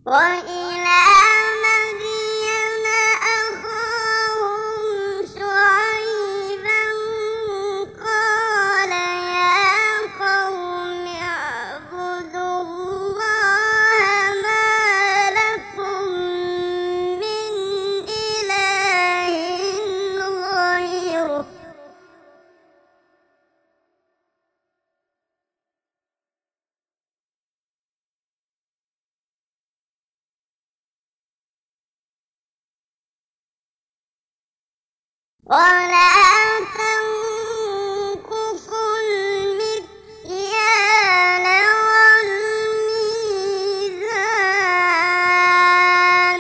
وإلى مدين أخاهم شعيبا قال يا قوم اعبدوا الله ما لكم من إله غيره ولا تنقصوا المكيال والميزان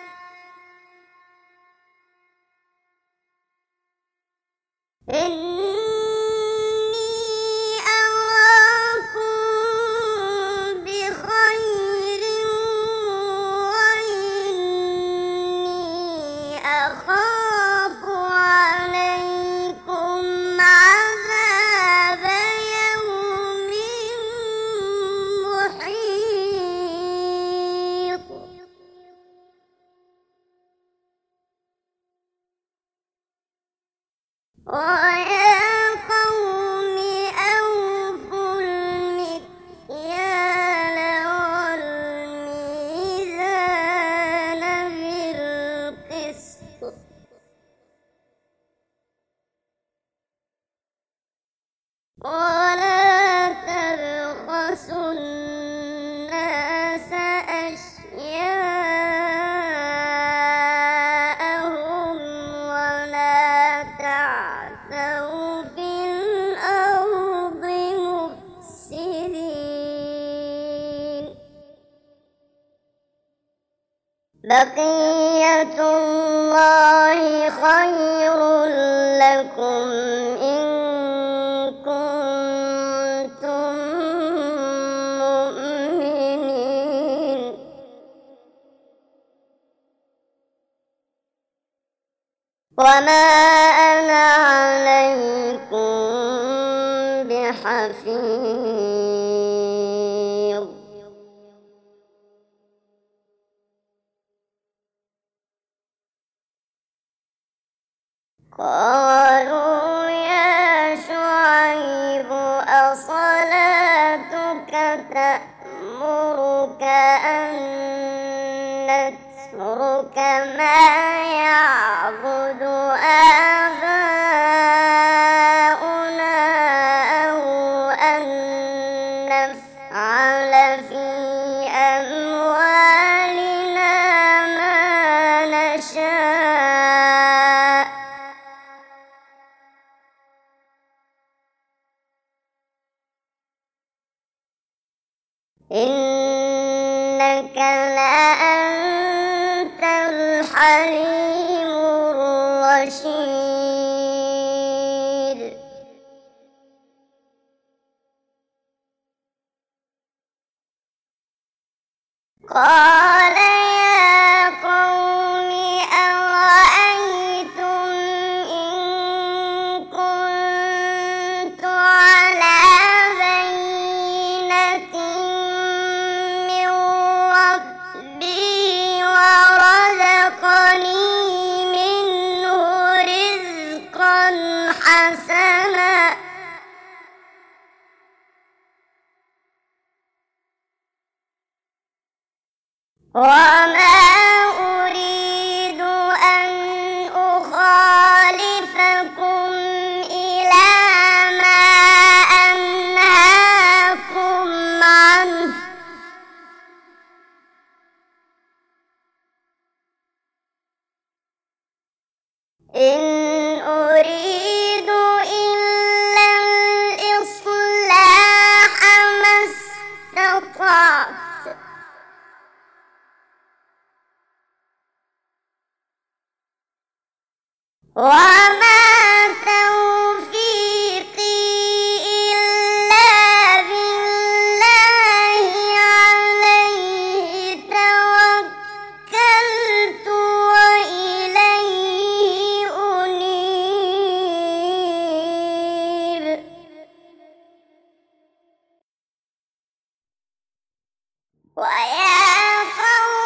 إني أراكم بخير وإني أخاف عليكم عذاب يوم محيط ويا قوم أوفوا المكيال والميزان بالقسط ولا تبخسوا الناس أشياءهم ولا تعثوا في الأرض مفسدين بقية الله خير لكم إن كنتم مؤمنين وما أنا عليكم بحفيظ قالوا يا شعيب أصلاتك تأمرك أن نترك ما يعبد آباؤنا أو أن نفعل في أموالنا ما نشاء إنك لأنت الحليم الرشيد قال يا قوم أرأيتم إن كنت على بينة من ربي ورزقني منه رزقا حسنا وما أريد أن أخالفكم إلى ما أنهاكم عنه إن أريد إلا الإصلاح ما استطعت وما توفيقي إلا بالله عليه توكلت وإليه أنيب ويا قوم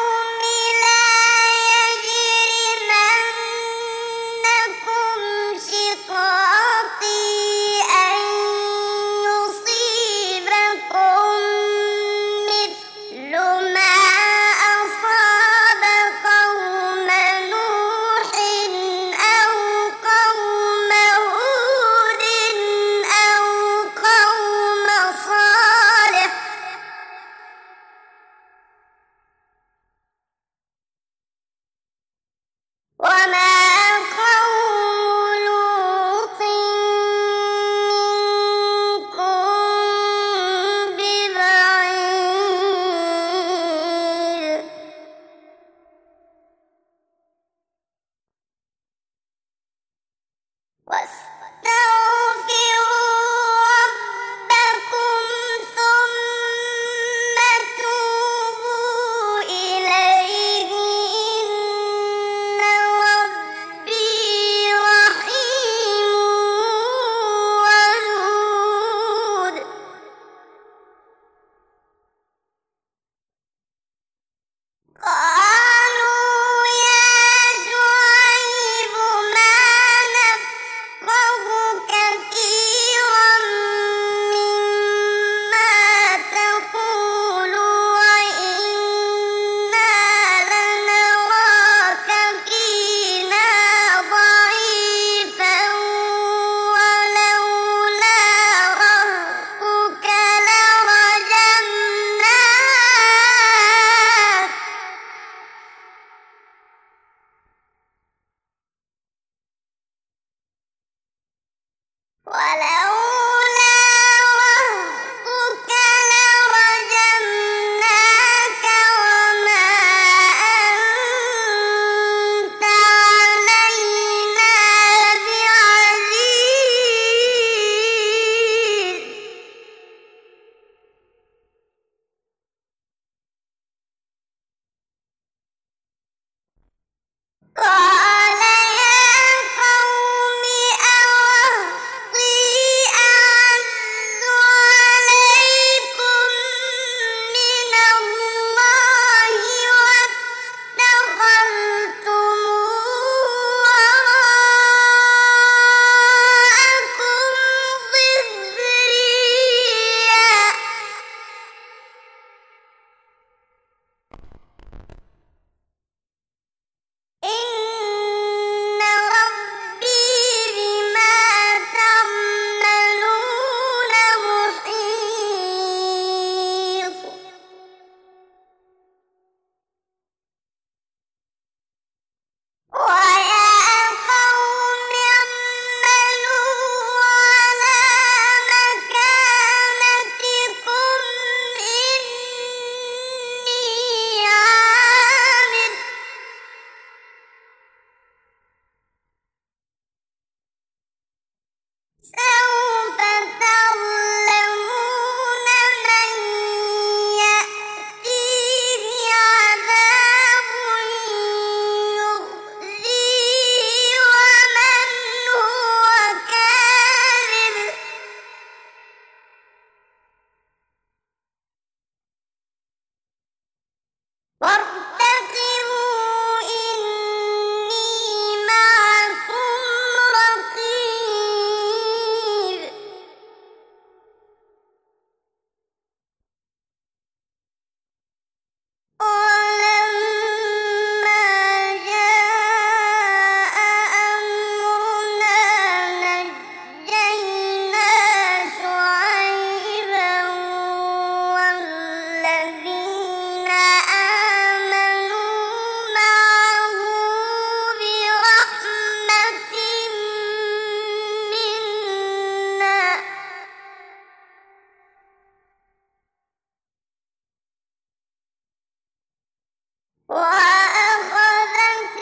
وأخذت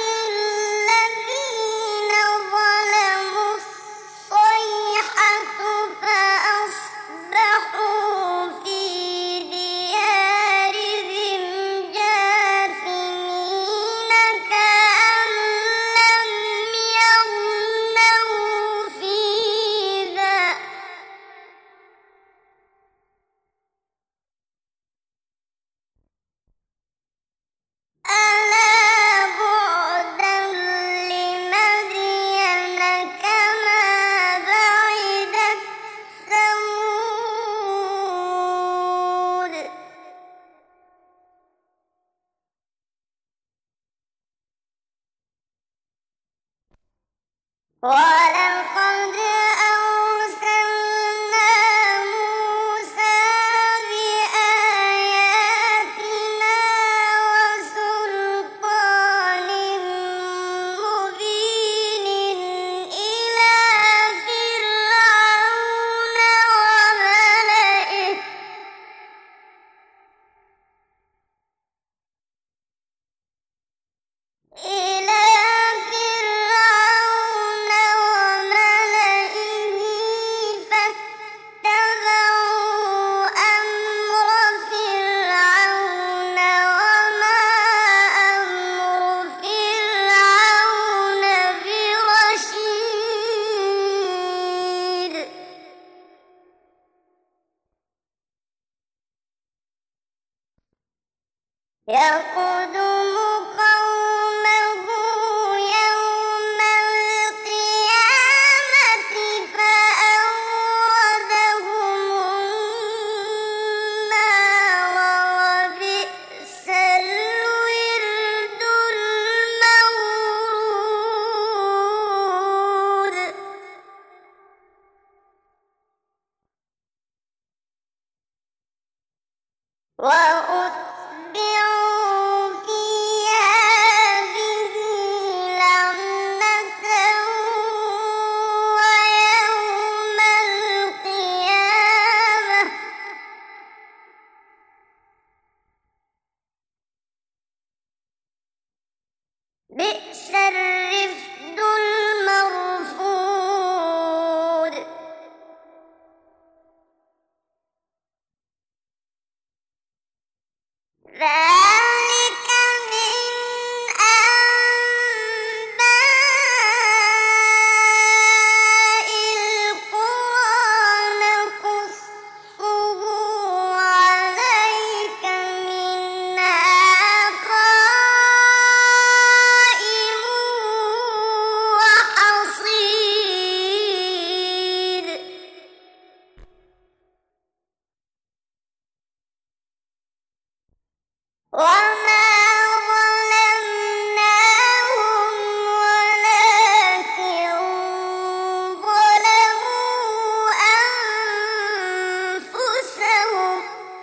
الذين ظلموا الصيحة فأصبحوا في ديارهم جاثمين كأن لم يغنوا فيها ألا بعدا لمدين كما بعدت ثمود ولقد أرسلنا موسى بآياتنا وسلطان مبين إلى فرعون وملئه فاتبعوا أمر فرعون وما أمر فرعون برشيد يقدم قومه يوم القيامة فأوردهم النار وبئس الورد المورود وأتبعوا في هذه لعنة ويوم القيامة بئس الرفد المرفود ذلك من أنباء القرى نقصه عليك منها قائم وحصيد وما ظلمناهم ولكن ظلموا أنفسهم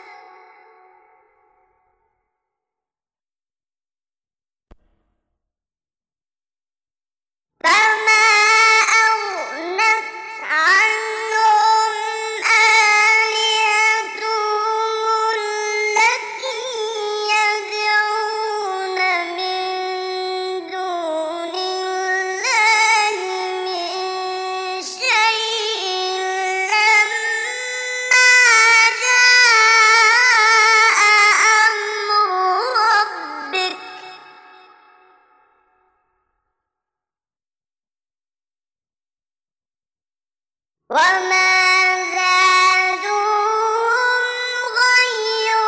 فما أغنت عنهم آلهتهم التي يدعون من دون الله من شيء لما جاء أمر ربك وما زادوهم غير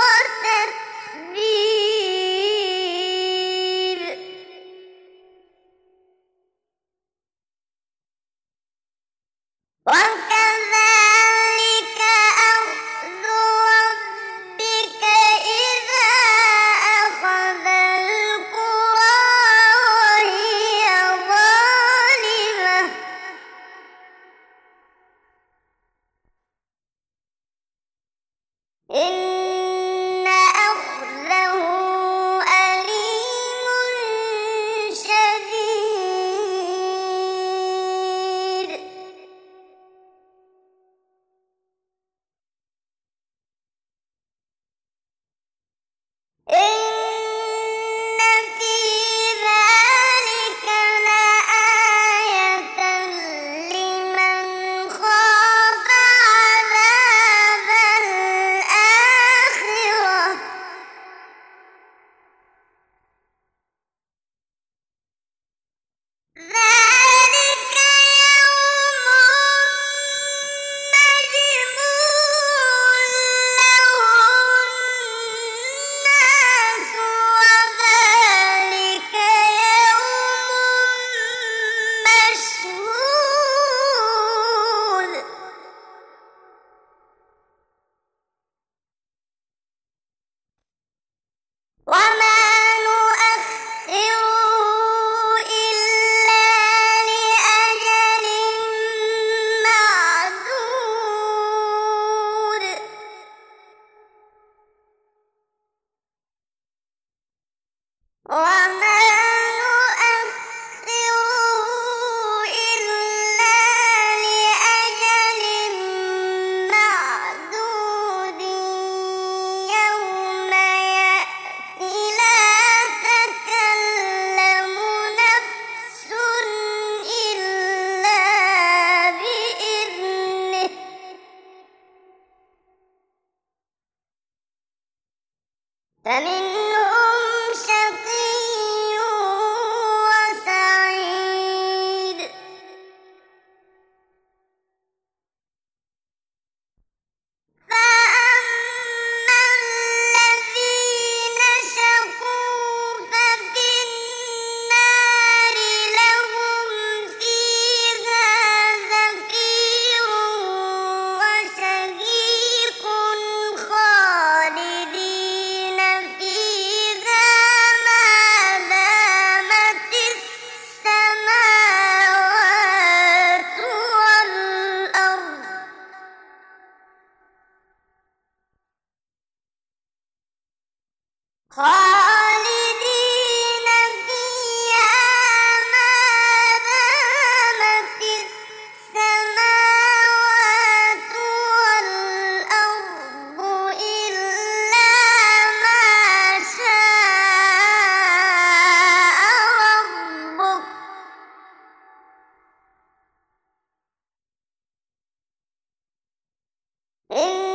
تتبيب وكذلك أخذ ربك إذا أخذ القرى وهي ظالمة وما نؤخره إلا لأجل معدود يوم يأتي لا تكلم نفس إلا بإذنه فمنهم شقي وسعيد فأما الذين شقوا ففي النار لهم فيها زفير وشهيق خالدين فيها ما دامت السماوات والأرض خالدين فيها ما دامت السماوات والأرض إلا ما شاء ربك إن